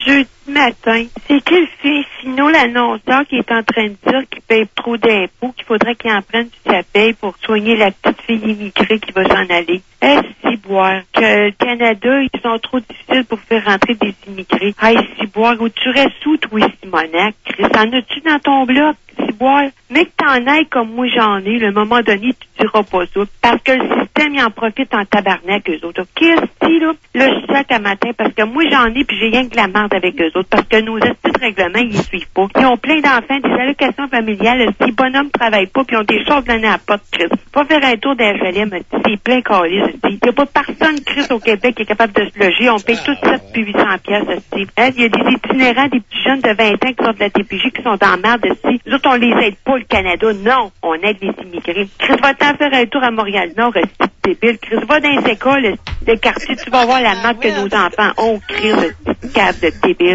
jeudi matin. C'est quel fait Finot, l'annonceur, qui est en train de dire qu'il paye trop d'impôts, qu'il faudrait qu'il en prenne sur sa paye pour soigner la petite fille immigrée qui va s'en aller. Si boire que le Canada, ils sont trop difficiles pour faire rentrer des immigrés. Si boire, où tu restes où, toi, Simonac? Chris, en as-tu dans ton bloc? Si boire, mais que t'en ailles comme moi j'en ai, le moment donné, tu diras pas ça. Parce que le système, il en profite en tabarnak, eux autres. Qu'est-ce là? Là, je suis à matin parce que moi j'en ai puis j'ai rien que la merde avec eux autres. Parce que nos petits règlements, ils suivent pas. Ils ont plein d'enfants, des allocations familiales. Si les bonhommes travaillent pas puis ils ont des choses l'année à la porte, Chris. Pas faire un tour d'HLM, c'est plein calé, il y a pas personne, Chris, au Québec qui est capable de se loger. On paye tout ça depuis 800 piastres, il y a des itinérants, des petits jeunes de 20 ans qui sortent de la TPJ qui sont en merde, nous autres, on les aide pas, le Canada. Non, on aide les immigrés. Chris, va-t'en faire un tour à Montréal-Nord, c'est débile. Chris, va dans les écoles, le quartier, tu vas voir la marque que nos enfants ont, Chris, le petit câble de débile.